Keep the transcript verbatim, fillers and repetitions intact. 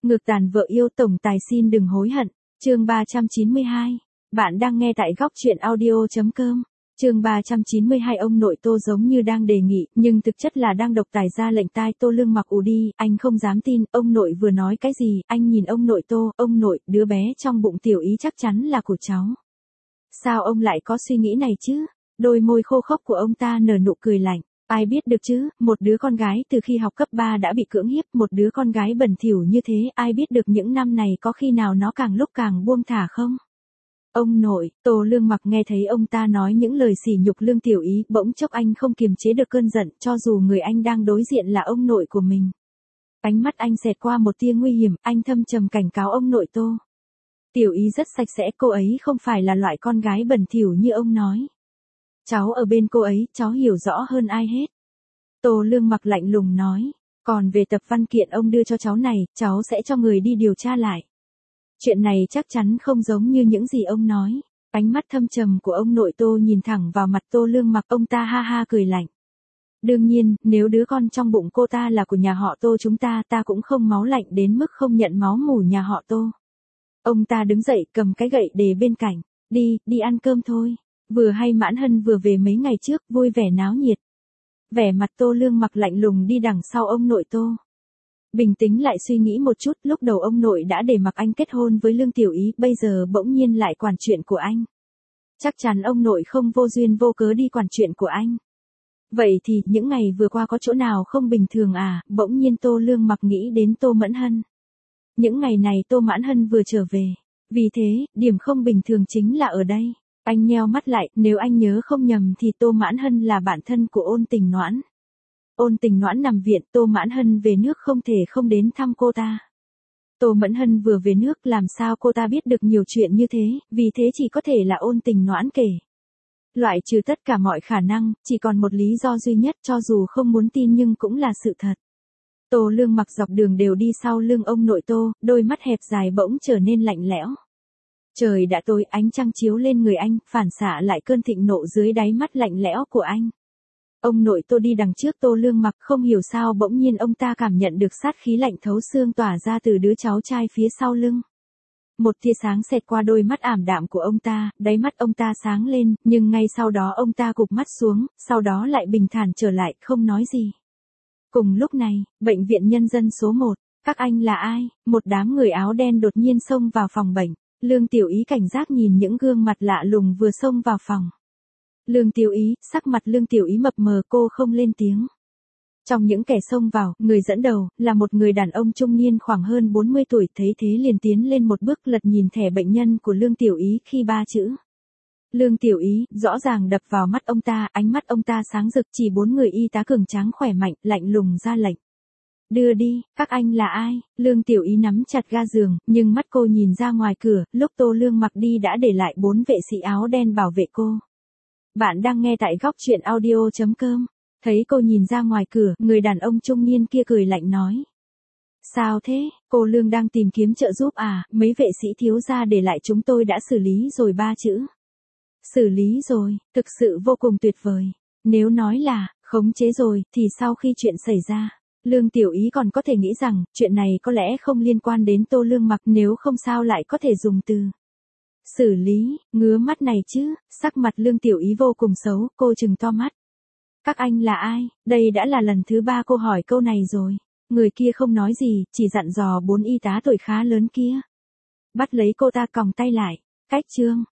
Ngược tàn vợ yêu tổng tài xin đừng hối hận. Chương ba trăm chín mươi hai. Bạn đang nghe tại góc truyện audio chấm com. Chương ba trăm chín mươi hai. Ông nội Tô giống như đang đề nghị, nhưng thực chất là đang độc tài ra lệnh tai Tô Lương Mặc ù đi, anh không dám tin, ông nội vừa nói cái gì, anh nhìn ông nội Tô, ông nội, đứa bé trong bụng Tiểu Ý chắc chắn là của cháu. Sao ông lại có suy nghĩ này chứ? Đôi môi khô khốc của ông ta nở nụ cười lạnh. Ai biết được chứ, một đứa con gái từ khi học cấp ba đã bị cưỡng hiếp, một đứa con gái bẩn thỉu như thế, ai biết được những năm này có khi nào nó càng lúc càng buông thả không? Ông nội, Tô Lương Mặc nghe thấy ông ta nói những lời sỉ nhục Lương Tiểu Ý, bỗng chốc anh không kiềm chế được cơn giận, cho dù người anh đang đối diện là ông nội của mình. Ánh mắt anh xẹt qua một tia nguy hiểm, anh thâm trầm cảnh cáo ông nội Tô. Tiểu Ý rất sạch sẽ, cô ấy không phải là loại con gái bẩn thỉu như ông nói. Cháu ở bên cô ấy, cháu hiểu rõ hơn ai hết. Tô Lương Mặc lạnh lùng nói, còn về tập văn kiện ông đưa cho cháu này, cháu sẽ cho người đi điều tra lại. Chuyện này chắc chắn không giống như những gì ông nói. Ánh mắt thâm trầm của ông nội Tô nhìn thẳng vào mặt Tô Lương Mặc, ông ta ha ha cười lạnh. Đương nhiên, nếu đứa con trong bụng cô ta là của nhà họ Tô chúng ta, ta cũng không máu lạnh đến mức không nhận máu mủ nhà họ Tô. Ông ta đứng dậy cầm cái gậy để bên cạnh, đi, đi ăn cơm thôi. Vừa hay Mãn Hân vừa về mấy ngày trước, vui vẻ náo nhiệt. Vẻ mặt Tô Lương Mặc lạnh lùng đi đằng sau ông nội Tô. Bình tĩnh lại suy nghĩ một chút, lúc đầu ông nội đã để mặc anh kết hôn với Lương Tiểu Ý, bây giờ bỗng nhiên lại quản chuyện của anh. Chắc chắn ông nội không vô duyên vô cớ đi quản chuyện của anh. Vậy thì, những ngày vừa qua có chỗ nào không bình thường à? Bỗng nhiên Tô Lương Mặc nghĩ đến Tô Mẫn Hân. Những ngày này Tô Mãn Hân vừa trở về. Vì thế, điểm không bình thường chính là ở đây. Anh nheo mắt lại, nếu anh nhớ không nhầm thì Tô Mãn Hân là bạn thân của Ôn Tình Noãn. Ôn Tình Noãn nằm viện, Tô Mãn Hân về nước không thể không đến thăm cô ta. Tô Mẫn Hân vừa về nước, làm sao cô ta biết được nhiều chuyện như thế, vì thế chỉ có thể là Ôn Tình Noãn kể. Loại trừ tất cả mọi khả năng, chỉ còn một lý do duy nhất, cho dù không muốn tin nhưng cũng là sự thật. Tô Lương Mặc dọc đường đều đi sau lưng ông nội Tô, đôi mắt hẹp dài bỗng trở nên lạnh lẽo. Trời đã tối, ánh trăng chiếu lên người anh, phản xạ lại cơn thịnh nộ dưới đáy mắt lạnh lẽo của anh. Ông nội Tô đi đằng trước Tô Lương Mặc, không hiểu sao bỗng nhiên ông ta cảm nhận được sát khí lạnh thấu xương tỏa ra từ đứa cháu trai phía sau lưng. Một tia sáng xẹt qua đôi mắt ảm đạm của ông ta, đáy mắt ông ta sáng lên, nhưng ngay sau đó ông ta gục mắt xuống, sau đó lại bình thản trở lại, không nói gì. Cùng lúc này, bệnh viện nhân dân số một, các anh là ai? Một đám người áo đen đột nhiên xông vào phòng bệnh. Lương Tiểu Ý cảnh giác nhìn những gương mặt lạ lùng vừa xông vào phòng. Lương Tiểu Ý, sắc mặt Lương Tiểu Ý mập mờ, cô không lên tiếng. Trong những kẻ xông vào, người dẫn đầu, là một người đàn ông trung niên khoảng hơn bốn mươi tuổi, thấy thế liền tiến lên một bước lật nhìn thẻ bệnh nhân của Lương Tiểu Ý khi ba chữ. Lương Tiểu Ý, rõ ràng đập vào mắt ông ta, ánh mắt ông ta sáng rực, chỉ bốn người y tá cường tráng khỏe mạnh, lạnh lùng ra lệnh. Đưa đi, các anh là ai? Lương Tiểu Ý nắm chặt ga giường, nhưng mắt cô nhìn ra ngoài cửa, lúc Tô Lương Mặc đi đã để lại bốn vệ sĩ áo đen bảo vệ cô. Bạn đang nghe tại góc truyện audio chấm com. Thấy cô nhìn ra ngoài cửa, người đàn ông trung niên kia cười lạnh nói. Sao thế, cô Lương đang tìm kiếm trợ giúp à, mấy vệ sĩ thiếu gia để lại chúng tôi đã xử lý rồi ba chữ. Xử lý rồi, thực sự vô cùng tuyệt vời. Nếu nói là, khống chế rồi, thì sau khi chuyện xảy ra, Lương Tiểu Ý còn có thể nghĩ rằng, chuyện này có lẽ không liên quan đến Tô Lương Mặc, nếu không sao lại có thể dùng từ xử lý, ngứa mắt này chứ. Sắc mặt Lương Tiểu Ý vô cùng xấu, cô trừng to mắt. Các anh là ai? Đây đã là lần thứ ba cô hỏi câu này rồi. Người kia không nói gì, chỉ dặn dò bốn y tá tuổi khá lớn kia. Bắt lấy cô ta còng tay lại. Cách chương,